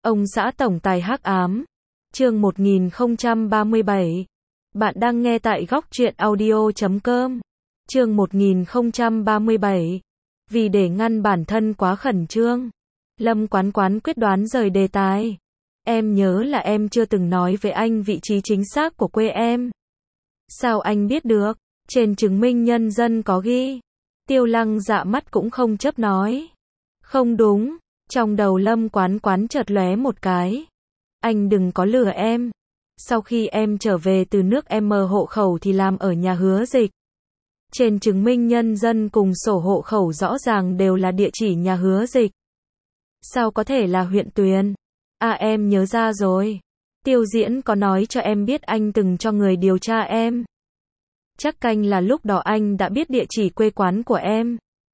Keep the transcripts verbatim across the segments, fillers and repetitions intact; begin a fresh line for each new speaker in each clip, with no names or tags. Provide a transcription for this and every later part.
Ông xã tổng tài hắc ám. Chương một nghìn không trăm ba mươi bảy. Bạn đang nghe tại góc truyện audio chấm com. Chương một nghìn không trăm ba mươi bảy. Vì để ngăn bản thân quá khẩn trương, Lâm Quán Quán quyết đoán rời đề tài. Em nhớ là em chưa từng nói với anh vị trí chính xác của quê em. Sao anh biết được? Trên chứng minh nhân dân có ghi. Tiêu Lăng dạ mắt cũng không chấp nói. Không đúng. Trong đầu Lâm Quán Quán chợt lóe một cái. Anh đừng có lừa em. Sau khi em trở về từ nước em hộ khẩu thì làm ở nhà Hứa Dịch. Trên chứng minh nhân dân cùng sổ hộ khẩu rõ ràng đều là địa chỉ nhà Hứa Dịch. Sao có thể là huyện Tuyền? À, em nhớ ra rồi. Tiêu Diễn có nói cho em biết anh từng cho người điều tra em. Chắc canh là lúc đó anh đã biết địa chỉ quê quán của em.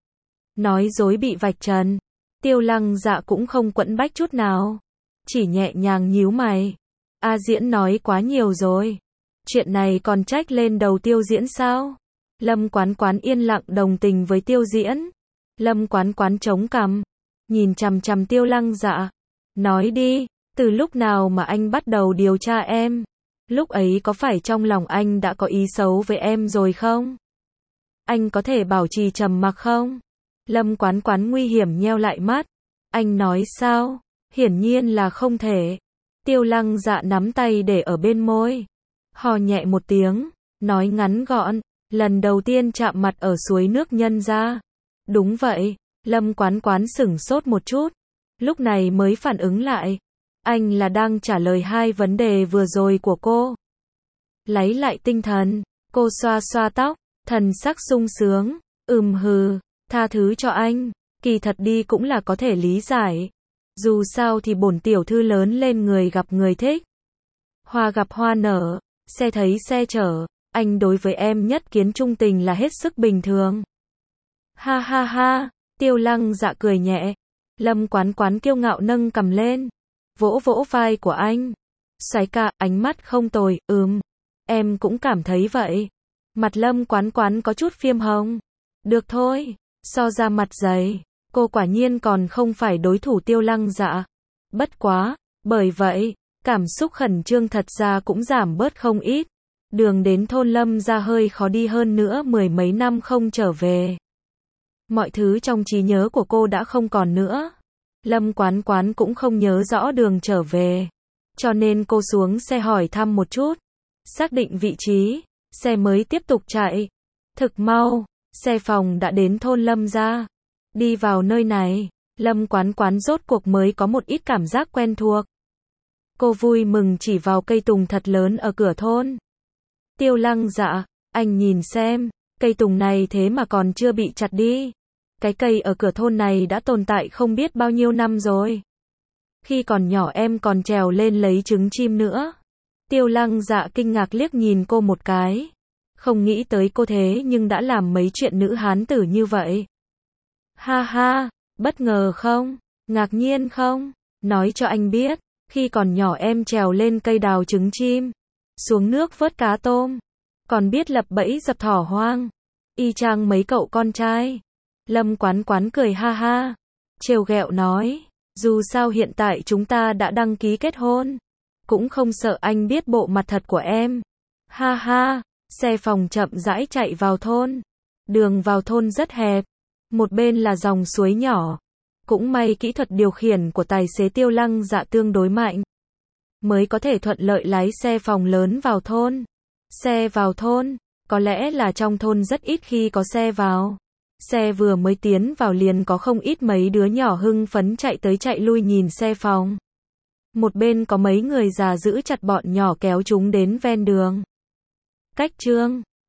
Nói dối bị vạch trần. Tiêu Lăng dạ cũng không quẫn bách chút nào. Chỉ nhẹ nhàng nhíu mày. A Diễn nói quá nhiều rồi. Chuyện này còn trách lên đầu Tiêu Diễn sao? Lâm Quán Quán yên lặng đồng tình với Tiêu Diễn. Lâm Quán Quán chống cằm, nhìn chằm chằm Tiêu Lăng dạ. Nói đi, từ lúc nào mà anh bắt đầu điều tra em? Lúc ấy có phải trong lòng anh đã có ý xấu với em rồi không? Anh có thể bảo trì trầm mặc không? Lâm Quán Quán nguy hiểm nheo lại mắt. Anh nói sao? Hiển nhiên là không thể. Tiêu Lăng dạ nắm tay để ở bên môi. Hò nhẹ một tiếng, nói ngắn gọn. Lần đầu tiên chạm mặt ở suối nước Nhân Gia. Đúng vậy. Lâm Quán Quán sửng sốt một chút. Lúc này mới phản ứng lại. Anh là đang trả lời hai vấn đề vừa rồi của cô. Lấy lại tinh thần, cô xoa xoa tóc, thần sắc sung sướng. Ừm hừ, tha thứ cho anh. Kỳ thật đi cũng là có thể lý giải. Dù sao thì bổn tiểu thư lớn lên người gặp người thích. Hoa gặp hoa nở, xe thấy xe chở. Anh đối với em nhất kiến trung tình là hết sức bình thường. Ha ha ha, Tiêu Lăng dạ cười nhẹ. Lâm Quán Quán kiêu ngạo nâng cầm lên, vỗ vỗ vai của anh. Soái ca, ánh mắt không tồi. Ừm, em cũng cảm thấy vậy. Mặt Lâm Quán Quán có chút phiêm hồng. Được thôi, so ra mặt dày, cô quả nhiên còn không phải đối thủ Tiêu Lăng dạ. Bất quá, bởi vậy, cảm xúc khẩn trương thật ra cũng giảm bớt không ít. Đường đến thôn Lâm ra hơi khó đi hơn nữa mười mấy năm không trở về. Mọi thứ trong trí nhớ của cô đã không còn nữa. Lâm Quán Quán cũng không nhớ rõ đường trở về. Cho nên cô xuống xe hỏi thăm một chút. Xác định vị trí, xe mới tiếp tục chạy. Thực mau, xe phòng đã đến thôn Lâm ra. Đi vào nơi này, Lâm Quán Quán rốt cuộc mới có một ít cảm giác quen thuộc. Cô vui mừng chỉ vào cây tùng thật lớn ở cửa thôn. Tiêu Lăng dạ, anh nhìn xem, cây tùng này thế mà còn chưa bị chặt đi. Cái cây ở cửa thôn này đã tồn tại không biết bao nhiêu năm rồi. Khi còn nhỏ em còn trèo lên lấy trứng chim nữa. Tiêu Lăng dạ kinh ngạc liếc nhìn cô một cái. Không nghĩ tới cô thế nhưng đã làm mấy chuyện nữ hán tử như vậy. Ha ha, bất ngờ không? Ngạc nhiên không? Nói cho anh biết, khi còn nhỏ em trèo lên cây đào trứng chim. Xuống nước vớt cá tôm. Còn biết lập bẫy dập thỏ hoang. Y chang mấy cậu con trai. Lâm Quán Quán cười ha ha. Trêu ghẹo nói. Dù sao hiện tại chúng ta đã đăng ký kết hôn. Cũng không sợ anh biết bộ mặt thật của em. Ha ha. Xe phòng chậm rãi chạy vào thôn. Đường vào thôn rất hẹp. Một bên là dòng suối nhỏ. Cũng may kỹ thuật điều khiển của tài xế Tiêu Lăng dạ tương đối mạnh. Mới có thể thuận lợi lái xe phòng lớn vào thôn. Xe vào thôn, có lẽ là trong thôn rất ít khi có xe vào. Xe vừa mới tiến vào liền có không ít mấy đứa nhỏ hưng phấn chạy tới chạy lui nhìn xe phòng. Một bên có mấy người già giữ chặt bọn nhỏ kéo chúng đến ven đường. Cách chương